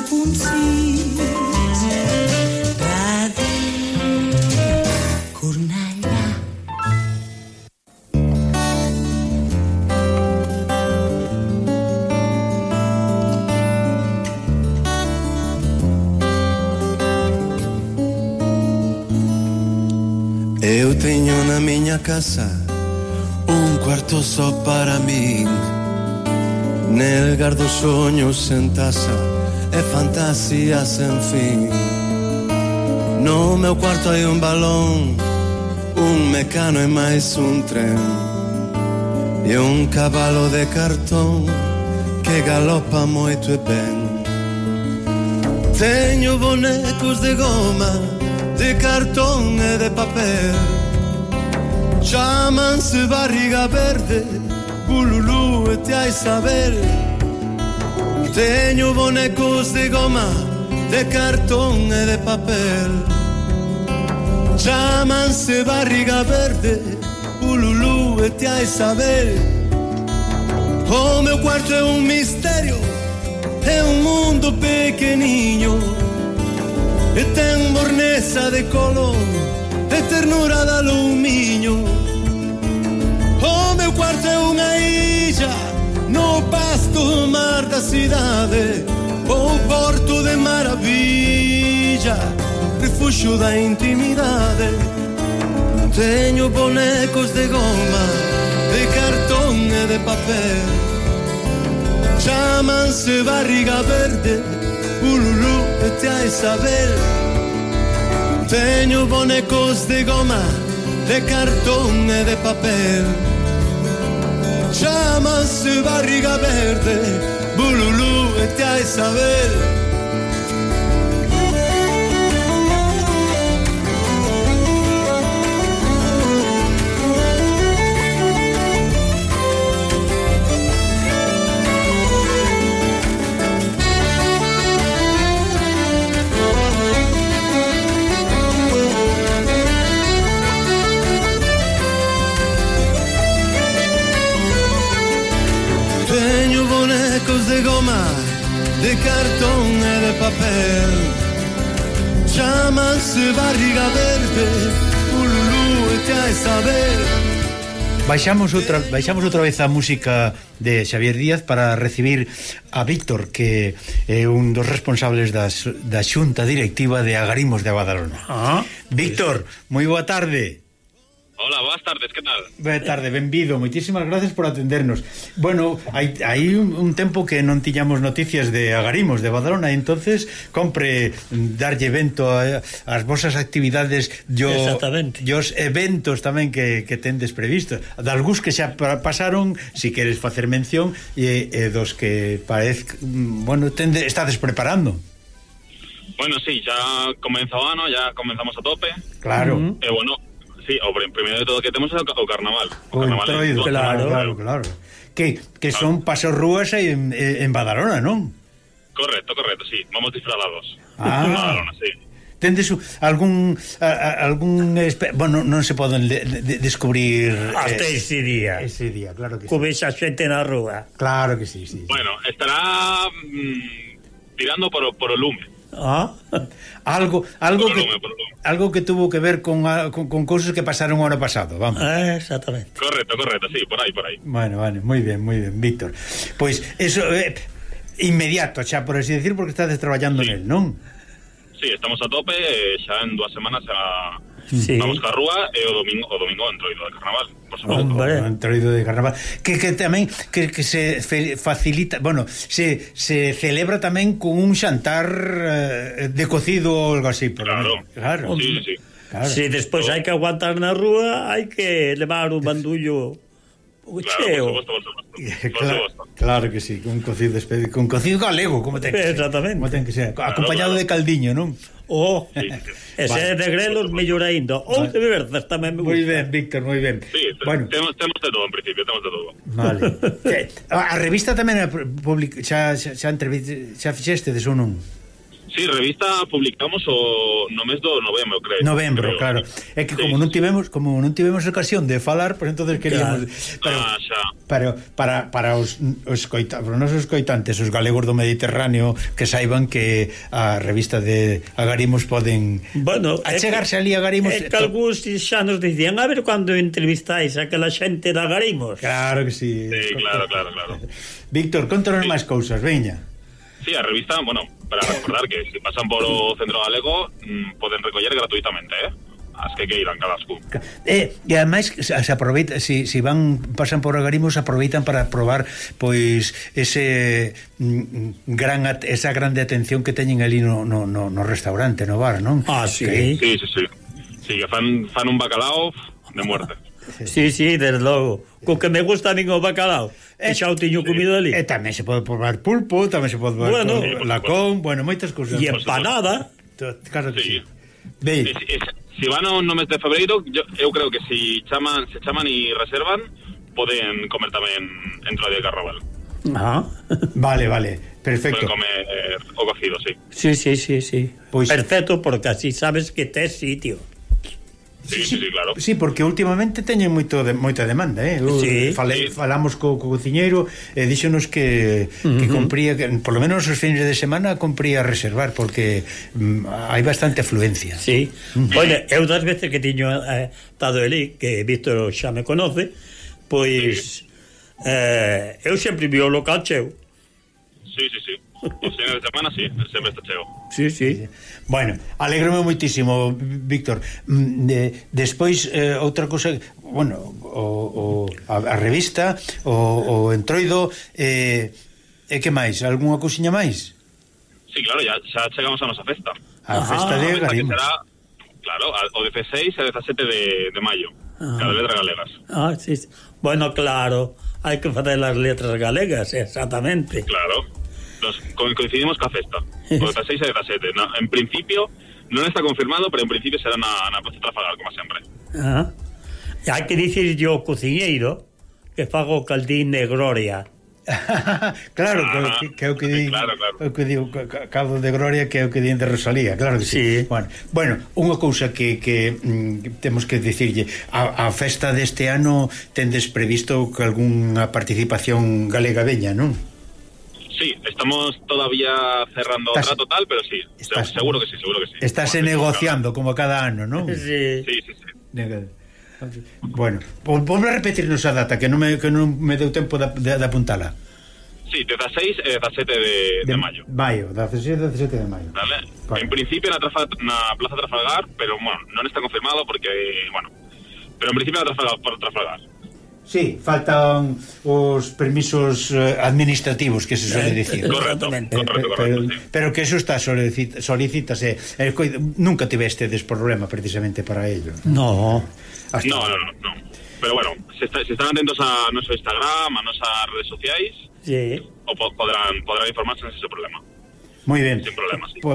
107.6 Radio Cornellà. Eu teño na miña casa un cuarto só para min. Nel gardo soños en tasa e fantasía sen fin. No meu cuarto hai un balón, un mecano e máis un tren, e un cabalo de cartón que galopa moito e ben. Teño bonecos de goma, de cartón e de papel, chámanse barriga verde, bululú e te hai saber. Teño bonecos de goma, de cartón e de papel, chámanse barriga verde, bululú e te hai saber. O meu cuarto é un misterio, é un mundo pequeniño, e ten borneza de color, e ternura de alumiño. O meu cuarto é unha illa no pasto mar da cidade, o porto de maravilla, refuxo da intimidade. Teño bonecos de goma, de cartón e de papel, chámanse barriga verde, ululú e te hai saber. Teño bonecos de goma, de cartón e de papel, chámanse barriga verde, bululú e te hai saber. De goma, de cartón e de papel, chámanse barriga verde, ululú e te hai saber. Baixamos outra vez a música de Xavier Díaz para recibir a Víctor, que é un dos responsables da xunta directiva de Agarimos de Badalona. Víctor, moi boa tarde. Hola, boas tardes, que tal? Boa tarde, benvido, moitísimas gracias por atendernos. Bueno, hai un tempo que non tiñamos noticias de Agarimos de Badalona, entonces compre darlle vento ás vosas actividades e os eventos tamén que tendes previstos. Dalgúns que xa pasaron, si queres facer mención, e dos que parece, bueno, estades preparando. Bueno, sí, xa comeza o ano, ya comenzamos a tope. Claro. E bueno, sí, o primeiro de todo que temos é o carnaval. O entroido, claro. Que son pasos rúas en Badalona, non? Correcto, sí. Vamos disfrazados. En Badalona, sí. Tendes algún bueno, non se poden descubrir hasta ese día, claro que sí. Como esa xente na rúa. Claro que sí. Bueno, estará tirando por o lume. Algo que tuvo que ver con cousas que pasaron o ano pasado, vamos. Exactamente. Correcto, sí, por aí. Bueno, moi bien, Víctor. Pois eso inmediato, xa por así decir, porque estades traballando nel, non? Sí, estamos a tope, xa en 2 semanas vamos ca rúa e o domingo entroido de carnaval, por suposto. O entroido de carnaval que tamén que se facilita, bueno, se celebra tamén con un xantar de cocido ou algo así, claro. Sí. Claro. Si despois hai que aguantar na rúa, hai que levar un bandullo cheo. Claro que sí, con cocido galego, como ten que ser. Exactamente. Como ten que ser, acompañado de caldiño, non? Ese de grelos mellor ainda. Ou de berzas tamén me gusta. Moi ben, Víctor, moi ben. Sí, bueno, temos de todo en principio, Vale. A revista tamén xa fixestes ou non? Sí, revista publicamos no mes do novembro, creo. Novembro, claro. É que como non tivemos ocasión de falar, pois entonces queríamos, pero para os nosos coitantes, os galegos do Mediterráneo, que saiban que a revista de Agarimos poden achegarse ali a Agarimos. É que algúns xa nos dicían, a ver cando entrevistáis a aquela xente de Agarimos. Claro que sí. Sí, claro. Víctor, contanos máis cousas, veña. Sí, a revista, bueno, para recordar que si pasan por o Centro Galego poden recoller gratuitamente, as que queiran cadascún. E ademais se aproveita, si pasan por Agarimos, aproveitan para probar pois esa grande atención que teñen ali no restaurante, no bar, non? Sí. Sí, que fan un bacalao de muerte. Sí, desde logo. Co que me gusta a mí o bacalao. E xa o tiño comido ali. E tamén se pode probar pulpo, tamén se pode probar lacón, moitas cousas. E empanada. Claro que sí. Si van no mes de febreiro, eu creo que se chaman e reservan, poden comer tamén dentro de Carnaval. Vale, perfecto. Poden comer o cocido, sí. Sí. Perfecto, porque así sabes que tes sitio. Sí, claro. Sí, porque últimamente teñen moita demanda, falamos co cociñeiro e díxonos que compría, que por lo menos os fines de semana compría reservar, porque hai bastante afluencia. Sí. Bueno, eu das veces que tiño estado ali, que Víctor xa me conoce, pois eu sempre vi o local cheo. Sí. Os fines de semana, sí, sempre está cheo. Sí. Bueno, alégrome moitísimo, Víctor. Despois, outra cosa, bueno, a revista, o Entroido, e que máis? Algunha cousiña máis? Sí, claro, xa chegamos a nosa festa. A festa de Agarimos. Claro, o 16 e 17 de maio, cada letras galegas. Sí. Bueno, claro, hai que facer as letras galegas, exactamente. Claro. Coincidimos ca festa, o 16 e 17. En principio non está confirmado, pero en principio será na Plaza Trafalgar, como sempre. E hai que dicir yo cociñeiro que fago caldín de gloria. Claro, que é o que di, claro. O que digo, caldo de gloria, que é o que di de Rosalía, claro que sí. Bueno, unha cousa que temos que dicirlle, a festa deste ano tendes previsto que algunha participación galega veña, non? Sí, estamos todavía cerrando o trato tal, pero sí, seguro que sí. Estás negociando como cada ano, ¿no? Sí. Bueno, volve a repetirnos a data, que non me deu tempo de apuntala. Sí, 16 e 17 de maio. 16 e 17 de maio. Vale. En principio na Plaza Trafalgar, pero bueno, non está confirmado porque, pero en principio na Trafalgar. Sí, faltan os permisos administrativos, que se suele dicir. Correcto. Pero que eso está solicítase. Nunca tivestedes problema precisamente para ello. No. Pero bueno, se están atentos a nuestro Instagram, a nuestras redes sociais, o podrán informarse en ese problema. Moi ben. Sin problema, sí.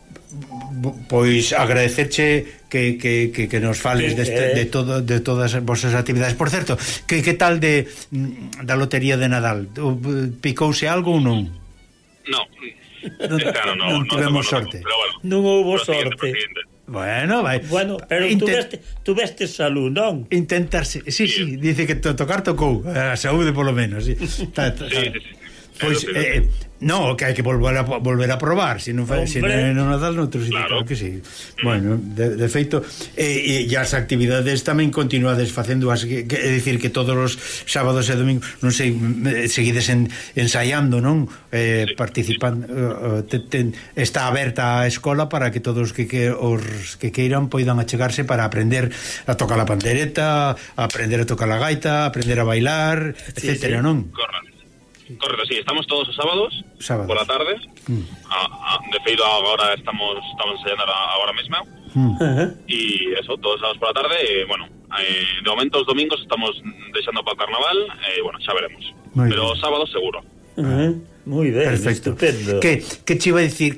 Pois agradecerche que nos fales de todas as vosas actividades. Por certo, que tal da lotería de Nadal? Picouse algo ou non? No, este ano non tivemos sorte. Non houbo sorte. Bueno, pero tú veste salud, non? Intentarse, sí, dice que tocar tocou, a saúde polo menos. Sí. Pois no, que hai que volver a probar, se non Nadal noutro sitio, claro que sí. Bueno, de feito, e as actividades tamén continuades facendo, é dicir que todos os sábados e domingos, non sei, seguides ensaiando, non? Participando, está aberta a escola para que todos os que queiran poidan achegarse para aprender a tocar a pandereta, aprender a tocar a gaita, aprender a bailar, etcétera, non? Correcto, sí, estamos todos os sábados. Por la tarde. De feito, agora estamos ensayando agora mesmo. E eso, todos os sábados por la tarde. Bueno, de momento os domingos estamos deixando para o Carnaval. Bueno, xa veremos. Pero sábados seguro. Moi ben, perfecto. Estupendo. Que che iba a dicir,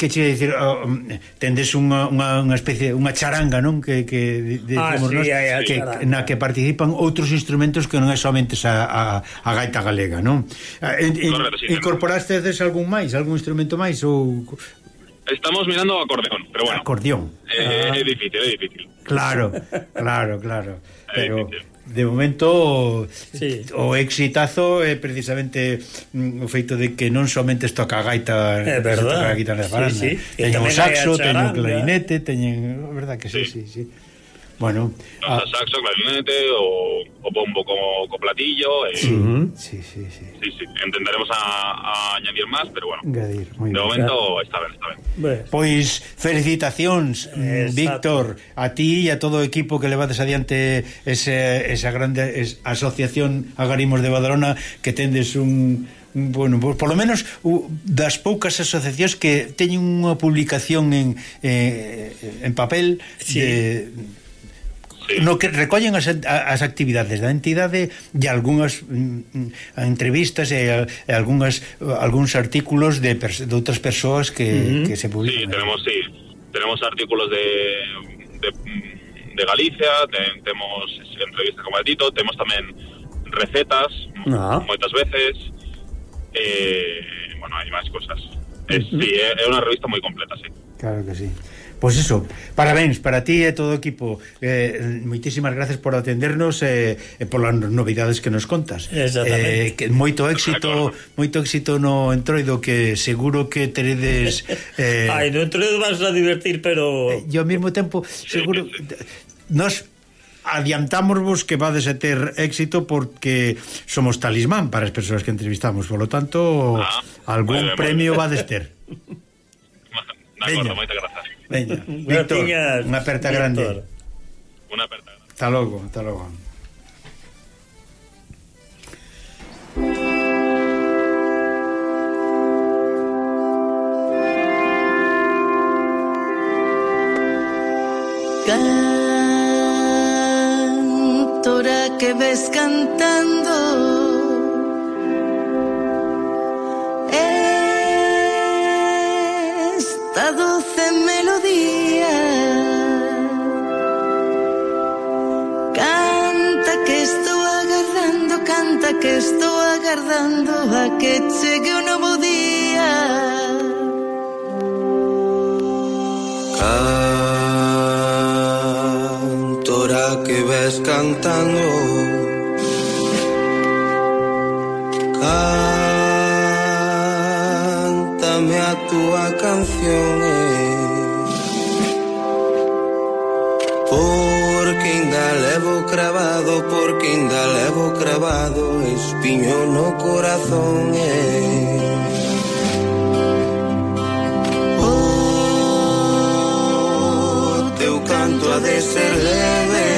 tendes unha especie, unha charanga, non? Que decimos nós, na que participan outros instrumentos que non é somente a gaita galega, non? Correcto, sí. Incorporastes algún instrumento máis ou Estamos mirando acordeón, pero bueno. Acordeón. É difícil. Claro. Pero de momento o exitazo é precisamente o feito de que non somente toca a gaita, é verdad. A guitarra de baranda. Teñen o saxo, teñen o clarinete, teñen, verdad que sí. Bueno, saxo, clarinete, o bombo co platillo. Sí. Intentaremos a añadir máis, pero bueno. De momento está ben. Pois felicitacións, Víctor, a ti e a todo o equipo que levades adiante esa grande asociación Agarimos de Badalona, que tendes bueno, por lo menos das poucas asociacións que teñen unha publicación en papel no que recollen as actividades da entidade e algunhas entrevistas e algúns artículos de outras persoas que se publican. Tenemos artículos de Galicia, temos entrevistas con Maldito, temos tamén recetas moitas veces, bueno, hai máis cosas. É unha revista moi completa, sí. Claro que sí. Pois eso, parabéns para ti e todo o equipo. Moitísimas gracias por atendernos e por as novidades que nos contas. Exactamente. Moito éxito no Entroido, que seguro que teredes no Entroido vas a divertir, pero e ao mesmo tempo seguro nos adiantámosvos que vades a ter éxito porque somos talismán para as persoas que entrevistamos, polo tanto algún premio vades ter. De acordo, moitas grazas. Veña, Víctor, unha aperta grande. Unha aperta grande. Hasta logo. Cantora que ves cantando, esta dulce melodía, canta que estou agardando a que chegue un novo día. Cantora que ves cantando, cántame a túa canción, porque ainda levo cravado espiño no corazón. O teu canto ha de ser leve,